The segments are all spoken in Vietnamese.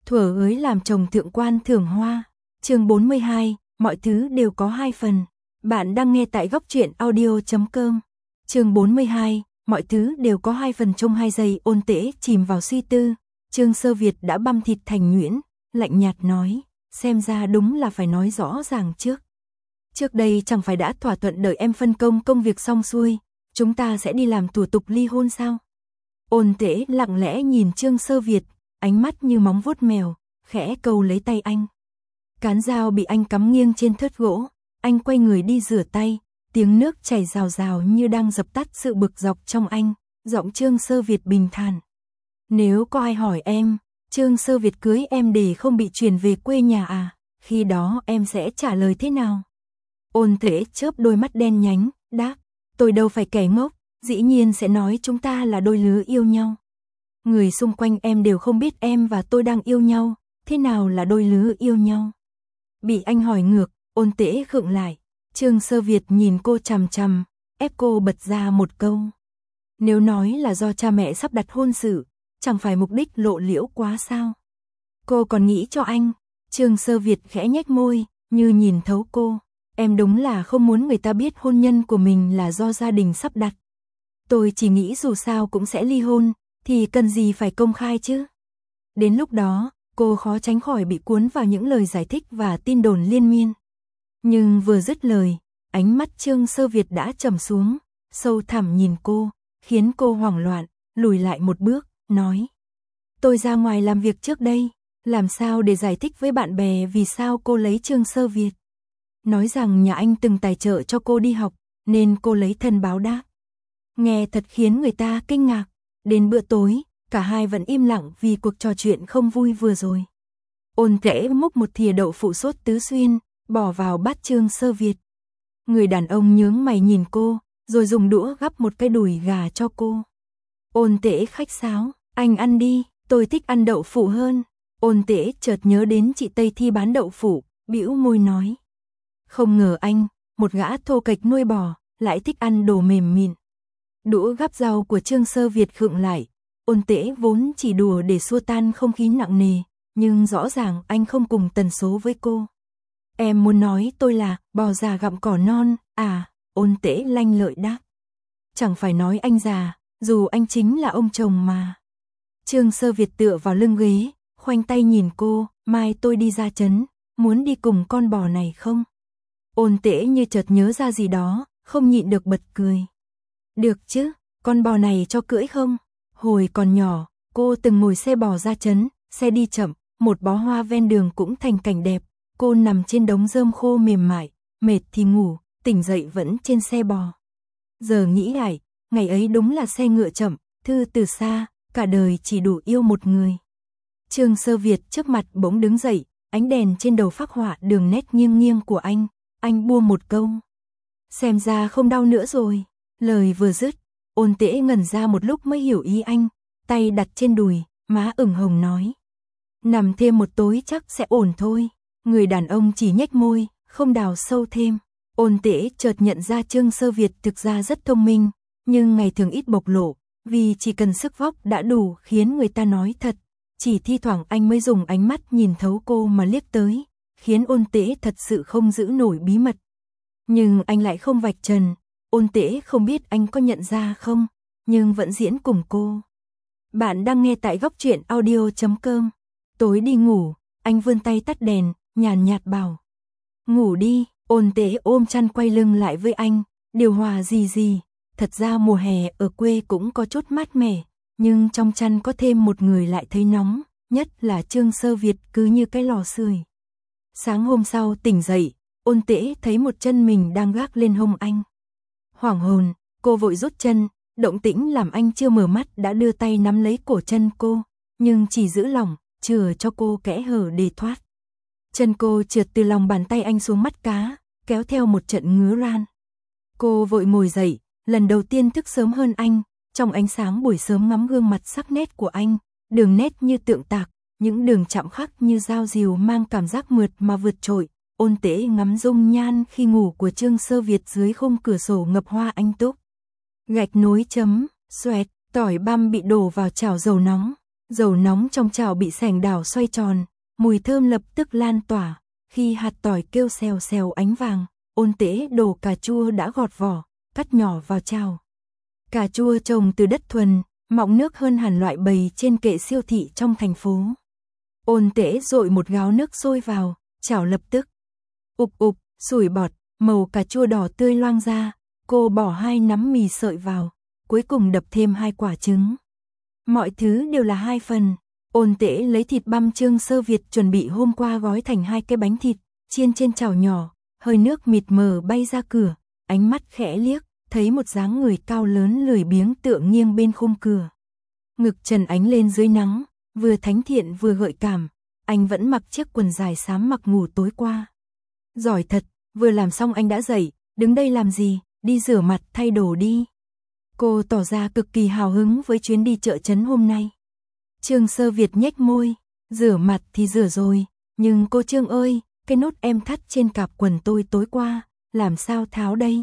Thuở ới làm chồng thượng quan thưởng hoa. Chương 42, mọi thứ đều có 2 phần. Bạn đang nghe tại góc truyện audio.com. Chương 42, mọi thứ đều có 2 phần. Trong 2 giây Ôn Tễ chìm vào suy tư, Trương Sơ Việt đã băm thịt thành nhuyễn, lạnh nhạt nói, xem ra đúng là phải nói rõ ràng trước. Trước đây chẳng phải đã thỏa thuận đợi em phân công công việc xong xuôi, chúng ta sẽ đi làm thủ tục ly hôn sao? Ôn Tễ lặng lẽ nhìn Trương Sơ Việt, ánh mắt như móng vuốt mèo, khẽ câu lấy tay anh. Cán dao bị anh cắm nghiêng trên thớt gỗ, anh quay người đi rửa tay, tiếng nước chảy rào rào như đang dập tắt sự bực dọc trong anh, giọng Trương Sơ Việt bình thản. Nếu có ai hỏi em, Trương Sơ Việt cưới em để không bị chuyển về quê nhà à, khi đó em sẽ trả lời thế nào? Ôn Tễ chớp đôi mắt đen nhánh, đáp, tôi đâu phải kẻ ngốc, dĩ nhiên sẽ nói chúng ta là đôi lứa yêu nhau. Người xung quanh em đều không biết em và tôi đang yêu nhau, thế nào là đôi lứa yêu nhau? Bị anh hỏi ngược, Ôn Tễ khựng lại, Trương Sơ Việt nhìn cô chằm chằm, ép cô bật ra một câu. Nếu nói là do cha mẹ sắp đặt hôn sự, chẳng phải mục đích lộ liễu quá sao? Cô còn nghĩ cho anh? Trương Sơ Việt khẽ nhếch môi, như nhìn thấu cô. Em đúng là không muốn người ta biết hôn nhân của mình là do gia đình sắp đặt. Tôi chỉ nghĩ dù sao cũng sẽ ly hôn, thì cần gì phải công khai chứ? Đến lúc đó, cô khó tránh khỏi bị cuốn vào những lời giải thích và tin đồn liên miên. Nhưng vừa dứt lời, ánh mắt Trương Sơ Việt đã trầm xuống, sâu thẳm nhìn cô, khiến cô hoảng loạn, lùi lại một bước, nói. Tôi ra ngoài làm việc trước đây, làm sao để giải thích với bạn bè vì sao cô lấy Trương Sơ Việt? Nói rằng nhà anh từng tài trợ cho cô đi học, nên cô lấy thân báo đáp. Nghe thật khiến người ta kinh ngạc. Đến bữa tối, cả hai vẫn im lặng vì cuộc trò chuyện không vui vừa rồi. Ôn Tễ múc một thìa đậu phụ sốt tứ xuyên, bỏ vào bát Trương Sơ Việt. Người đàn ông nhướng mày nhìn cô, rồi dùng đũa gắp một cái đùi gà cho cô. Ôn Tễ khách sáo, anh ăn đi, tôi thích ăn đậu phụ hơn. Ôn Tễ chợt nhớ đến chị Tây Thi bán đậu phụ, bĩu môi nói. Không ngờ anh, một gã thô kệch nuôi bò, lại thích ăn đồ mềm mịn. Đũa gắp rau của Trương Sơ Việt khựng lại, Ôn Tễ vốn chỉ đùa để xua tan không khí nặng nề, nhưng rõ ràng anh không cùng tần số với cô. Em muốn nói tôi là bò già gặm cỏ non, à, Ôn Tễ lanh lợi đáp. Chẳng phải nói anh già, dù anh chính là ông chồng mà. Trương Sơ Việt tựa vào lưng ghế, khoanh tay nhìn cô, mai tôi đi ra trấn, muốn đi cùng con bò này không? Ôn Tễ như chợt nhớ ra gì đó, không nhịn được bật cười. Được chứ, con bò này cho cưỡi không? Hồi còn nhỏ, cô từng ngồi xe bò ra trấn, xe đi chậm, một bó hoa ven đường cũng thành cảnh đẹp. Cô nằm trên đống rơm khô mềm mại, mệt thì ngủ, tỉnh dậy vẫn trên xe bò. Giờ nghĩ lại, ngày ấy đúng là xe ngựa chậm, thư từ xa, cả đời chỉ đủ yêu một người. Trương Sơ Việt trước mặt bỗng đứng dậy, ánh đèn trên đầu phác họa đường nét nghiêng nghiêng của anh buông một câu. Xem ra không đau nữa rồi. Lời vừa dứt, Ôn Tễ ngẩn ra một lúc mới hiểu ý anh, tay đặt trên đùi, má ửng hồng nói. Nằm thêm một tối chắc sẽ ổn thôi. Người đàn ông chỉ nhếch môi, không đào sâu thêm. Ôn Tễ chợt nhận ra Trương Sơ Việt thực ra rất thông minh, nhưng ngày thường ít bộc lộ, vì chỉ cần sức vóc đã đủ khiến người ta nói thật. Chỉ thi thoảng anh mới dùng ánh mắt nhìn thấu cô mà liếc tới, khiến Ôn Tễ thật sự không giữ nổi bí mật. Nhưng anh lại không vạch trần. Ôn Tễ không biết anh có nhận ra không, nhưng vẫn diễn cùng cô. Bạn đang nghe tại góc truyện audio.com. Tối đi ngủ, anh vươn tay tắt đèn, nhàn nhạt bảo. Ngủ đi. Ôn Tễ ôm chăn quay lưng lại với anh, điều hòa gì. Thật ra mùa hè ở quê cũng có chút mát mẻ, nhưng trong chăn có thêm một người lại thấy nóng, nhất là Trương Sơ Việt cứ như cái lò sưởi. Sáng hôm sau tỉnh dậy, Ôn Tễ thấy một chân mình đang gác lên hông anh. Hoảng hồn, cô vội rút chân, động tĩnh làm anh chưa mở mắt đã đưa tay nắm lấy cổ chân cô, nhưng chỉ giữ lỏng, chừa cho cô kẽ hở để thoát. Chân cô trượt từ lòng bàn tay anh xuống mắt cá, kéo theo một trận ngứa ran. Cô vội ngồi dậy, lần đầu tiên thức sớm hơn anh, trong ánh sáng buổi sớm ngắm gương mặt sắc nét của anh, đường nét như tượng tạc, những đường chạm khắc như dao dìu mang cảm giác mượt mà vượt trội. Ôn Tễ ngắm dung nhan khi ngủ của Trương Sơ Việt dưới khung cửa sổ ngập hoa anh túc. Gạch nối chấm, xoẹt, tỏi băm bị đổ vào chảo dầu nóng. Dầu nóng trong chảo bị sành đảo xoay tròn, mùi thơm lập tức lan tỏa, khi hạt tỏi kêu xèo xèo ánh vàng, Ôn Tễ đổ cà chua đã gọt vỏ, cắt nhỏ vào chảo. Cà chua trồng từ đất thuần, mọng nước hơn hẳn loại bày trên kệ siêu thị trong thành phố. Ôn Tễ dội một gáo nước sôi vào, chảo lập tức ục ục, sủi bọt, màu cà chua đỏ tươi loang ra, cô bỏ 2 nắm mì sợi vào, cuối cùng đập thêm 2 quả trứng. Mọi thứ đều là 2 phần. Ôn Tễ lấy thịt băm Trương Sơ Việt chuẩn bị hôm qua gói thành 2 cái bánh thịt, chiên trên chảo nhỏ, hơi nước mịt mờ bay ra cửa, ánh mắt khẽ liếc, thấy một dáng người cao lớn lười biếng tựa nghiêng bên khung cửa. Ngực trần ánh lên dưới nắng, vừa thánh thiện vừa gợi cảm, anh vẫn mặc chiếc quần dài xám mặc ngủ tối qua. Giỏi thật, vừa làm xong anh đã dậy, đứng đây làm gì, đi rửa mặt thay đồ đi. Cô tỏ ra cực kỳ hào hứng với chuyến đi chợ trấn hôm nay. Trương Sơ Việt nhếch môi, rửa mặt thì rửa rồi, nhưng cô Trương ơi, cái nút em thắt trên cạp quần tôi tối qua, làm sao tháo đây?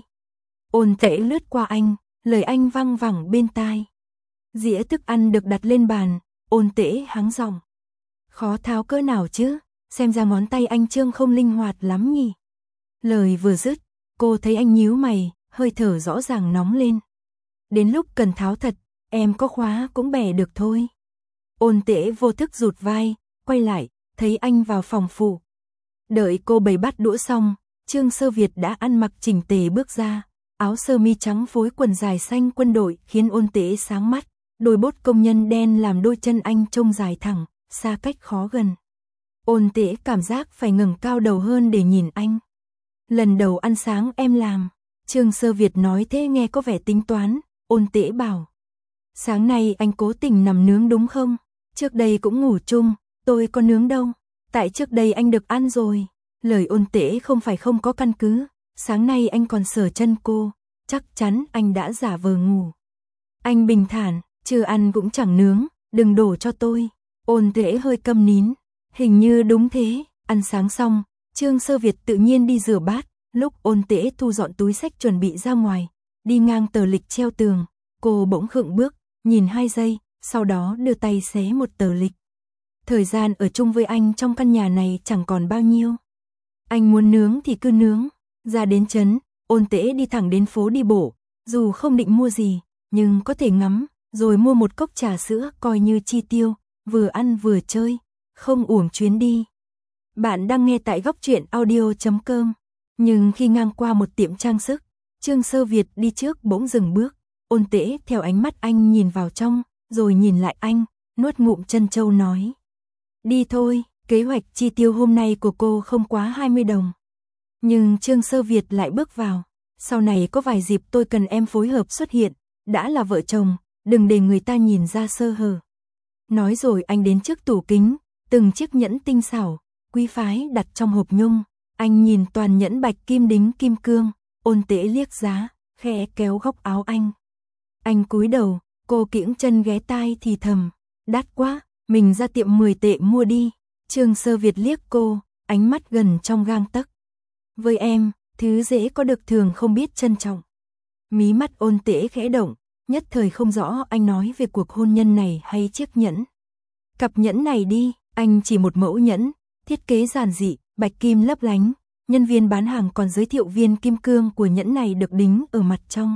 Ôn Tễ lướt qua anh, lời anh văng vẳng bên tai. Dĩa thức ăn được đặt lên bàn, Ôn Tễ hắng giọng. Khó tháo cỡ nào chứ, xem ra ngón tay anh Trương không linh hoạt lắm nhỉ. Lời vừa dứt, cô thấy anh nhíu mày, hơi thở rõ ràng nóng lên. Đến lúc cần tháo thật, em có khóa cũng bẻ được thôi. Ôn Tễ vô thức rụt vai, quay lại, thấy anh vào phòng phụ. Đợi cô bày bát đũa xong, Trương Sơ Việt đã ăn mặc chỉnh tề bước ra, áo sơ mi trắng phối quần dài xanh quân đội khiến Ôn Tễ sáng mắt, đôi bốt công nhân đen làm đôi chân anh trông dài thẳng, xa cách khó gần. Ôn Tễ cảm giác phải ngẩng cao đầu hơn để nhìn anh. Lần đầu ăn sáng em làm, Trương Sơ Việt nói thế nghe có vẻ tính toán, Ôn Tễ bảo. Sáng nay anh cố tình nằm nướng đúng không? Trước đây cũng ngủ chung, tôi có nướng đâu. Tại trước đây anh được ăn rồi. Lời Ôn Tễ không phải không có căn cứ. Sáng nay anh còn sờ chân cô, chắc chắn anh đã giả vờ ngủ. Anh bình thản, chưa ăn cũng chẳng nướng, đừng đổ cho tôi. Ôn Tễ hơi câm nín, hình như đúng thế. Ăn sáng xong, Trương Sơ Việt tự nhiên đi rửa bát. Lúc Ôn Tễ thu dọn túi xách chuẩn bị ra ngoài, đi ngang tờ lịch treo tường, cô bỗng khựng bước, nhìn 2 giây, sau đó đưa tay xé một tờ lịch. Thời gian ở chung với anh trong căn nhà này chẳng còn bao nhiêu. Anh muốn nướng thì cứ nướng. Ra đến trấn, Ôn Tễ đi thẳng đến phố đi bộ, dù không định mua gì, nhưng có thể ngắm, rồi mua một cốc trà sữa coi như chi tiêu, vừa ăn vừa chơi, không uổng chuyến đi. Bạn đang nghe tại góc truyện audio.com. Nhưng khi ngang qua một tiệm trang sức, Trương Sơ Việt đi trước bỗng dừng bước, Ôn Tễ theo ánh mắt anh nhìn vào trong, rồi nhìn lại anh, nuốt ngụm trân châu nói. Đi thôi, kế hoạch chi tiêu hôm nay của cô không quá 20 đồng. Nhưng Trương Sơ Việt lại bước vào, sau này có vài dịp tôi cần em phối hợp xuất hiện, đã là vợ chồng, đừng để người ta nhìn ra sơ hở. Nói rồi anh đến trước tủ kính, từng chiếc nhẫn tinh xảo, quý phái đặt trong hộp nhung. Anh nhìn toàn nhẫn bạch kim đính kim cương, Ôn Tễ liếc giá, khẽ kéo góc áo anh. Anh cúi đầu, cô kiễng chân ghé tai thì thầm, đắt quá, mình ra tiệm 10 tệ mua đi. Trương Sơ Việt liếc cô, ánh mắt gần trong gang tấc. Với em, thứ dễ có được thường không biết trân trọng. Mí mắt Ôn Tễ khẽ động, nhất thời không rõ anh nói về cuộc hôn nhân này hay chiếc nhẫn. Cặp nhẫn này đi, anh chỉ một mẫu nhẫn, thiết kế giản dị, bạch kim lấp lánh, nhân viên bán hàng còn giới thiệu viên kim cương của nhẫn này được đính ở mặt trong.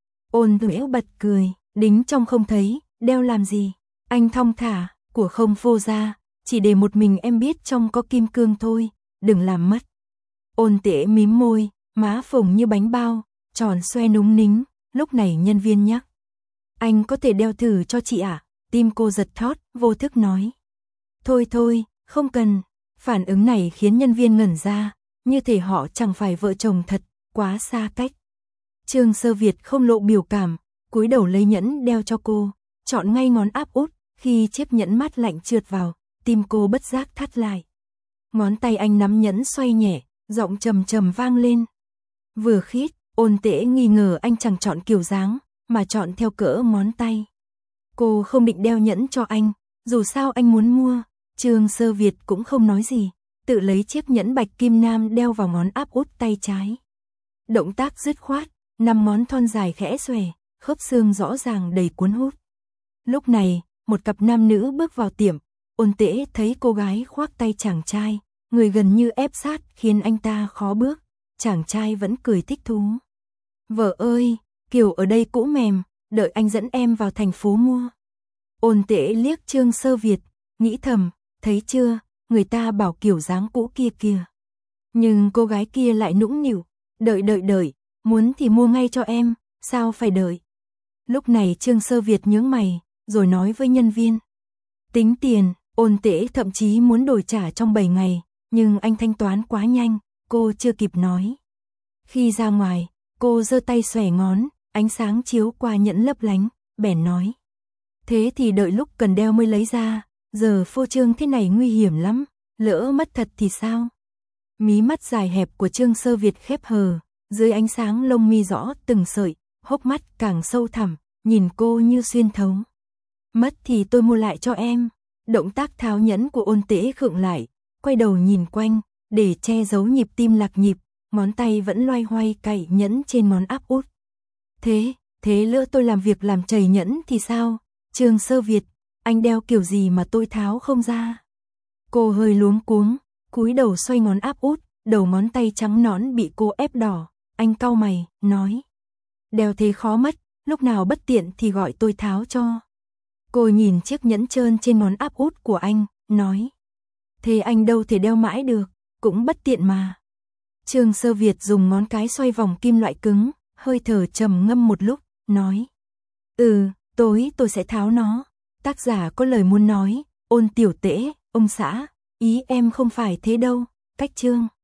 Ôn Tễ bật cười, đính trong không thấy, đeo làm gì? Anh thong thả, của không phô ra, chỉ để một mình em biết trong có kim cương thôi, đừng làm mất. Ôn Tễ mím môi, má phồng như bánh bao, tròn xoe núng nính, lúc này nhân viên nhắc. Anh có thể đeo thử cho chị ạ? Tim cô giật thót, vô thức nói. Thôi thôi, không cần. Phản ứng này khiến nhân viên ngẩn ra, như thể họ chẳng phải vợ chồng thật, quá xa cách. Trương Sơ Việt không lộ biểu cảm, cúi đầu lấy nhẫn đeo cho cô, chọn ngay ngón áp út, khi chiếc nhẫn mát lạnh trượt vào, tim cô bất giác thắt lại. Ngón tay anh nắm nhẫn xoay nhẹ, giọng trầm trầm vang lên. Vừa khít, Ôn Tễ nghi ngờ anh chẳng chọn kiểu dáng, mà chọn theo cỡ ngón tay. Cô không định đeo nhẫn cho anh, dù sao anh muốn mua. Trương Sơ Việt cũng không nói gì, tự lấy chiếc nhẫn bạch kim nam đeo vào ngón áp út tay trái. Động tác dứt khoát, 5 ngón thon dài khẽ xòe, khớp xương rõ ràng đầy cuốn hút. Lúc này, một cặp nam nữ bước vào tiệm, Ôn Tễ thấy cô gái khoác tay chàng trai, người gần như ép sát khiến anh ta khó bước, chàng trai vẫn cười thích thú. Vợ ơi, kiểu ở đây cũ mềm, đợi anh dẫn em vào thành phố mua. Ôn Tễ liếc Trương Sơ Việt, nghĩ thầm, thấy chưa, người ta bảo kiểu dáng cũ kia kìa. Nhưng cô gái kia lại nũng nịu, đợi, muốn thì mua ngay cho em, sao phải đợi. Lúc này Trương Sơ Việt nhướng mày, rồi nói với nhân viên. Tính tiền, Ôn Tễ thậm chí muốn đổi trả trong 7 ngày, nhưng anh thanh toán quá nhanh, cô chưa kịp nói. Khi ra ngoài, cô giơ tay xòe ngón, ánh sáng chiếu qua nhẫn lấp lánh, bèn nói. Thế thì đợi lúc cần đeo mới lấy ra, giờ phô trương thế này nguy hiểm lắm, lỡ mất thật thì sao? Mí mắt dài hẹp của Trương Sơ Việt khép hờ, dưới ánh sáng lông mi rõ từng sợi, hốc mắt càng sâu thẳm, nhìn cô như xuyên thấu. Mất thì tôi mua lại cho em. Động tác tháo nhẫn của Ôn Tễ khựng lại, quay đầu nhìn quanh, để che giấu nhịp tim lạc nhịp, ngón tay vẫn loay hoay cạy nhẫn trên ngón áp út. Thế lỡ tôi làm việc làm chảy nhẫn thì sao? Trương Sơ Việt, anh đeo kiểu gì mà tôi tháo không ra? Cô hơi luống cuống, cúi đầu xoay ngón áp út, đầu ngón tay trắng nõn bị cô ép đỏ, anh cau mày, nói. Đeo thế khó mất, lúc nào bất tiện thì gọi tôi tháo cho. Cô nhìn chiếc nhẫn trơn trên ngón áp út của anh, nói. Thế anh đâu thể đeo mãi được, cũng bất tiện mà. Trương Sơ Việt dùng ngón cái xoay vòng kim loại cứng, hơi thở trầm ngâm một lúc, nói. Tối tôi sẽ tháo nó. Tác giả có lời muốn nói, Ôn tiểu Tễ, ông xã, ý em không phải thế đâu, cách Trương.